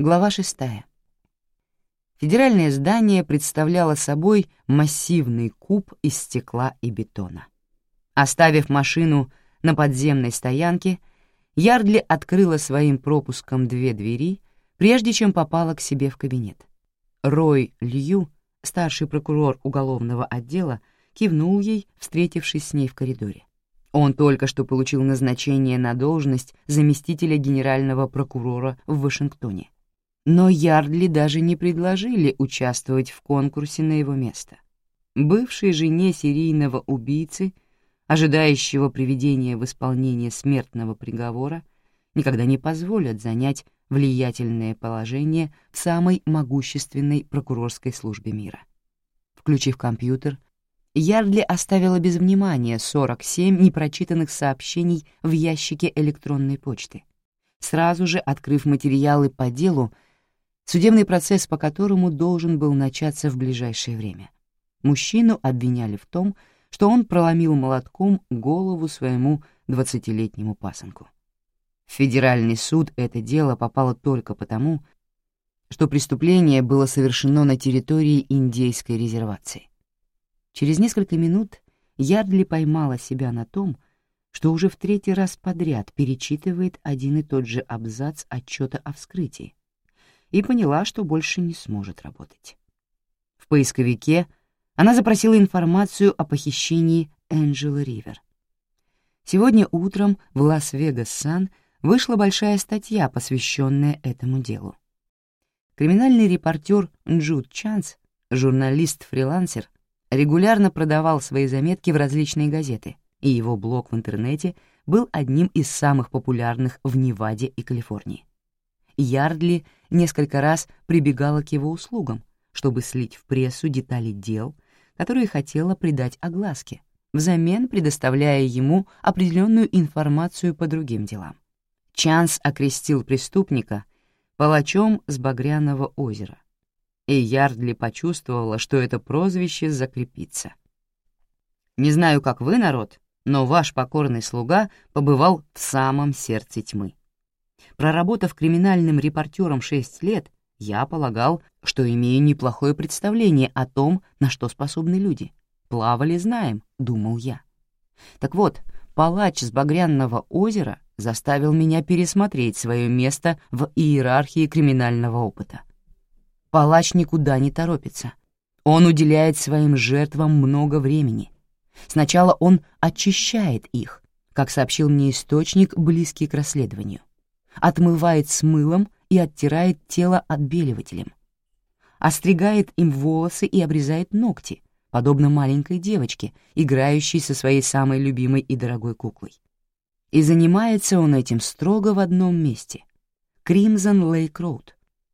Глава 6. Федеральное здание представляло собой массивный куб из стекла и бетона. Оставив машину на подземной стоянке, Ярдли открыла своим пропуском 2 двери, прежде чем попала к себе в кабинет. Рой Лью, старший прокурор уголовного отдела, кивнул ей, встретившись с ней в коридоре. Он только что получил назначение на должность заместителя генерального прокурора в Вашингтоне. Но Ярдли даже не предложили участвовать в конкурсе на его место. Бывшей жене серийного убийцы, ожидающего приведения в исполнение смертного приговора, никогда не позволят занять влиятельное положение в самой могущественной прокурорской службе мира. Включив компьютер, Ярдли оставила без внимания 47 непрочитанных сообщений в ящике электронной почты, сразу же открыв материалы по делу, судебный процесс по которому должен был начаться в ближайшее время. Мужчину обвиняли в том, что он проломил молотком голову своему 20-летнему пасынку. В федеральный суд это дело попало только потому, что преступление было совершено на территории индейской резервации. Через несколько минут Ярдли поймала себя на том, что уже в 3-й раз подряд перечитывает один и тот же абзац отчета о вскрытии, и поняла, что больше не сможет работать. В поисковике она запросила информацию о похищении Энджелы Ривер. Сегодня утром в Лас-Вегас Сан вышла большая статья, посвященная этому делу. Криминальный репортер Джуд Чанс, журналист-фрилансер, регулярно продавал свои заметки в различные газеты, и его блог в интернете был одним из самых популярных в Неваде и Калифорнии. Ярдли несколько раз прибегала к его услугам, чтобы слить в прессу детали дел, которые хотела придать огласке, взамен предоставляя ему определенную информацию по другим делам. Чанс окрестил преступника палачом с Багряного озера, и Ярдли почувствовала, что это прозвище закрепится. «Не знаю, как вы, народ, но ваш покорный слуга побывал в самом сердце тьмы. Проработав криминальным репортером 6 лет, я полагал, что имею неплохое представление о том, на что способны люди. Плавали знаем», — думал я. Так вот, палач с Багряного озера заставил меня пересмотреть свое место в иерархии криминального опыта. Палач никуда не торопится. Он уделяет своим жертвам много времени. Сначала он очищает их, как сообщил мне источник, близкий к расследованию. Отмывает с мылом и оттирает тело отбеливателем. Остригает им волосы и обрезает ногти, подобно маленькой девочке, играющей со своей самой любимой и дорогой куклой. И занимается он этим строго в одном месте — Кримзон Лейк Роуд.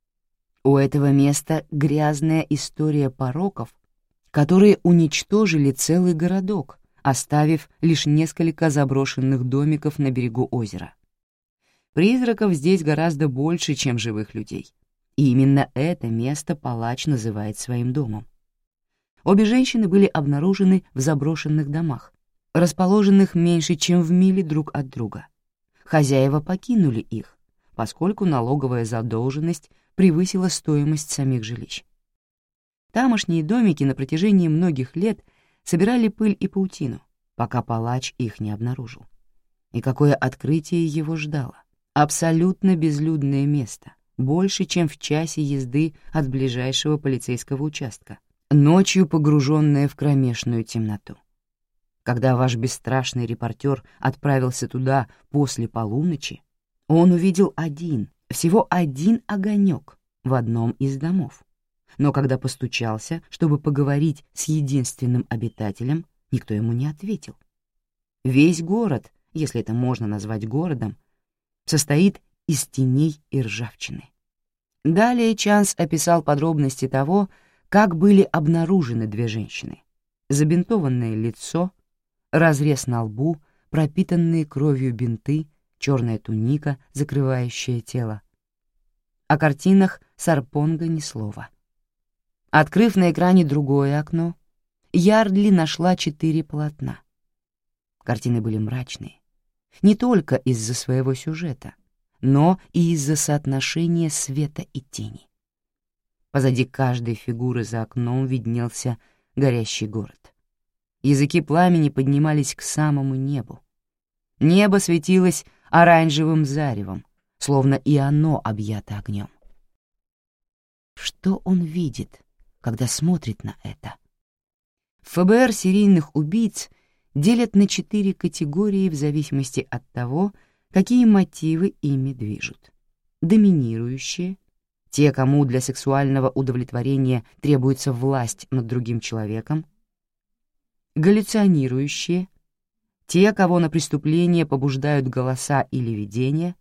У этого места грязная история пороков, которые уничтожили целый городок, оставив лишь несколько заброшенных домиков на берегу озера. Призраков здесь гораздо больше, чем живых людей. И именно это место палач называет своим домом. Обе женщины были обнаружены в заброшенных домах, расположенных меньше, чем в миле друг от друга. Хозяева покинули их, поскольку налоговая задолженность превысила стоимость самих жилищ. Тамошние домики на протяжении многих лет собирали пыль и паутину, пока палач их не обнаружил. И какое открытие его ждало! Абсолютно безлюдное место, больше, чем в часе езды от ближайшего полицейского участка, ночью погруженное в кромешную темноту. Когда ваш бесстрашный репортер отправился туда после полуночи, он увидел всего один огонек в одном из домов. Но когда постучался, чтобы поговорить с единственным обитателем, никто ему не ответил. Весь город, если это можно назвать городом, состоит из теней и ржавчины. Далее Чанс описал подробности того, как были обнаружены 2 женщины. Забинтованное лицо, разрез на лбу, пропитанные кровью бинты, черная туника, закрывающая тело. О картинах Сарпонга ни слова. Открыв на экране другое окно, Ярдли нашла 4 полотна. Картины были мрачные. Не только из-за своего сюжета, но и из-за соотношения света и тени. Позади каждой фигуры за окном виднелся горящий город. Языки пламени поднимались к самому небу. Небо светилось оранжевым заревом, словно и оно объято огнем. Что он видит, когда смотрит на это? ФБР серийных убийц делят на 4 категории в зависимости от того, какие мотивы ими движут. Доминирующие — те, кому для сексуального удовлетворения требуется власть над другим человеком. Галлюционирующие — те, кого на преступление побуждают голоса или видения.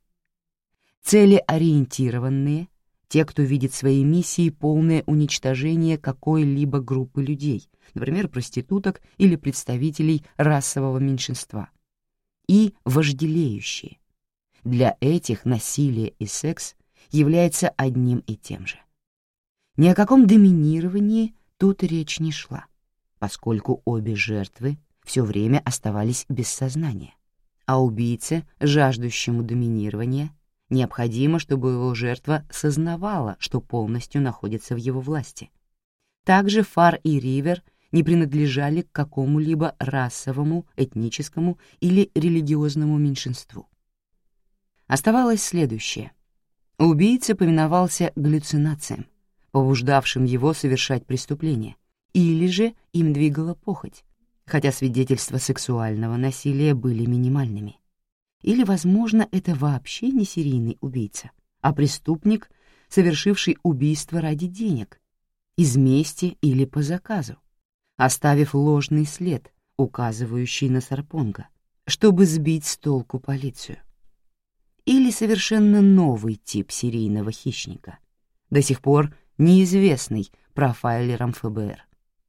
Целеориентированные — те, кто видит своей миссией полное уничтожение какой-либо группы людей, например, проституток или представителей расового меньшинства. И вожделеющие. Для этих насилие и секс является одним и тем же. Ни о каком доминировании тут речь не шла, поскольку обе жертвы все время оставались без сознания, а убийце, жаждущему доминирования, необходимо, чтобы его жертва сознавала, что полностью находится в его власти. Также Фар и Ривер не принадлежали к какому-либо расовому, этническому или религиозному меньшинству. Оставалось следующее. Убийца повиновался галлюцинациям, побуждавшим его совершать преступление, или же им двигала похоть, хотя свидетельства сексуального насилия были минимальными. Или, возможно, это вообще не серийный убийца, а преступник, совершивший убийство ради денег, из мести или по заказу, оставив ложный след, указывающий на Сарпонга, чтобы сбить с толку полицию. Или совершенно новый тип серийного хищника, до сих пор неизвестный профайлерам ФБР.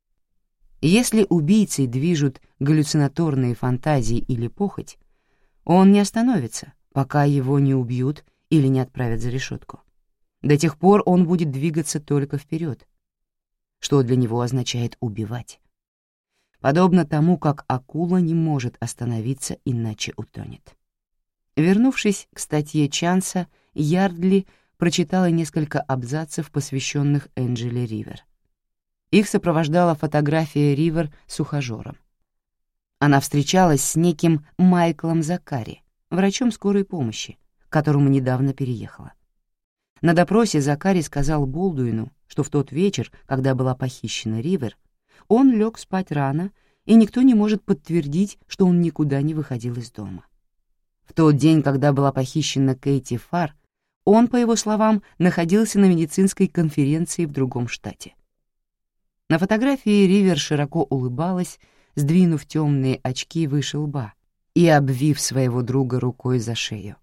Если убийцей движут галлюцинаторные фантазии или похоть, он не остановится, пока его не убьют или не отправят за решетку. До тех пор он будет двигаться только вперед, что для него означает убивать. Подобно тому, как акула не может остановиться, иначе утонет. Вернувшись к статье Чанса, Ярдли прочитала несколько абзацев, посвященных Энджеле Ривер. Их сопровождала фотография Ривер с ухажером. Она встречалась с неким Майклом Закари, врачом скорой помощи, к которому недавно переехала. На допросе Закари сказал Болдуину, что в тот вечер, когда была похищена Ривер, он лег спать рано, и никто не может подтвердить, что он никуда не выходил из дома. В тот день, когда была похищена Кэти Фар, он, по его словам, находился на медицинской конференции в другом штате. На фотографии Ривер широко улыбалась, сдвинув темные очки выше лба и обвив своего друга рукой за шею.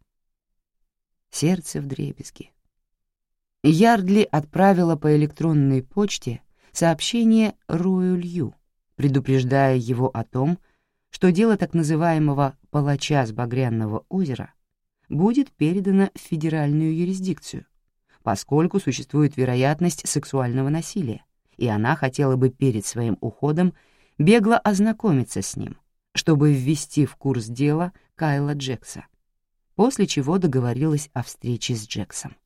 Сердце вдребезги. Ярдли отправила по электронной почте сообщение Рою Лью, предупреждая его о том, что дело так называемого «палача с Багряного озера» будет передано в федеральную юрисдикцию, поскольку существует вероятность сексуального насилия, и она хотела бы перед своим уходом бегло ознакомиться с ним, чтобы ввести в курс дела Кайла Джекса, после чего договорилась о встрече с Джексом.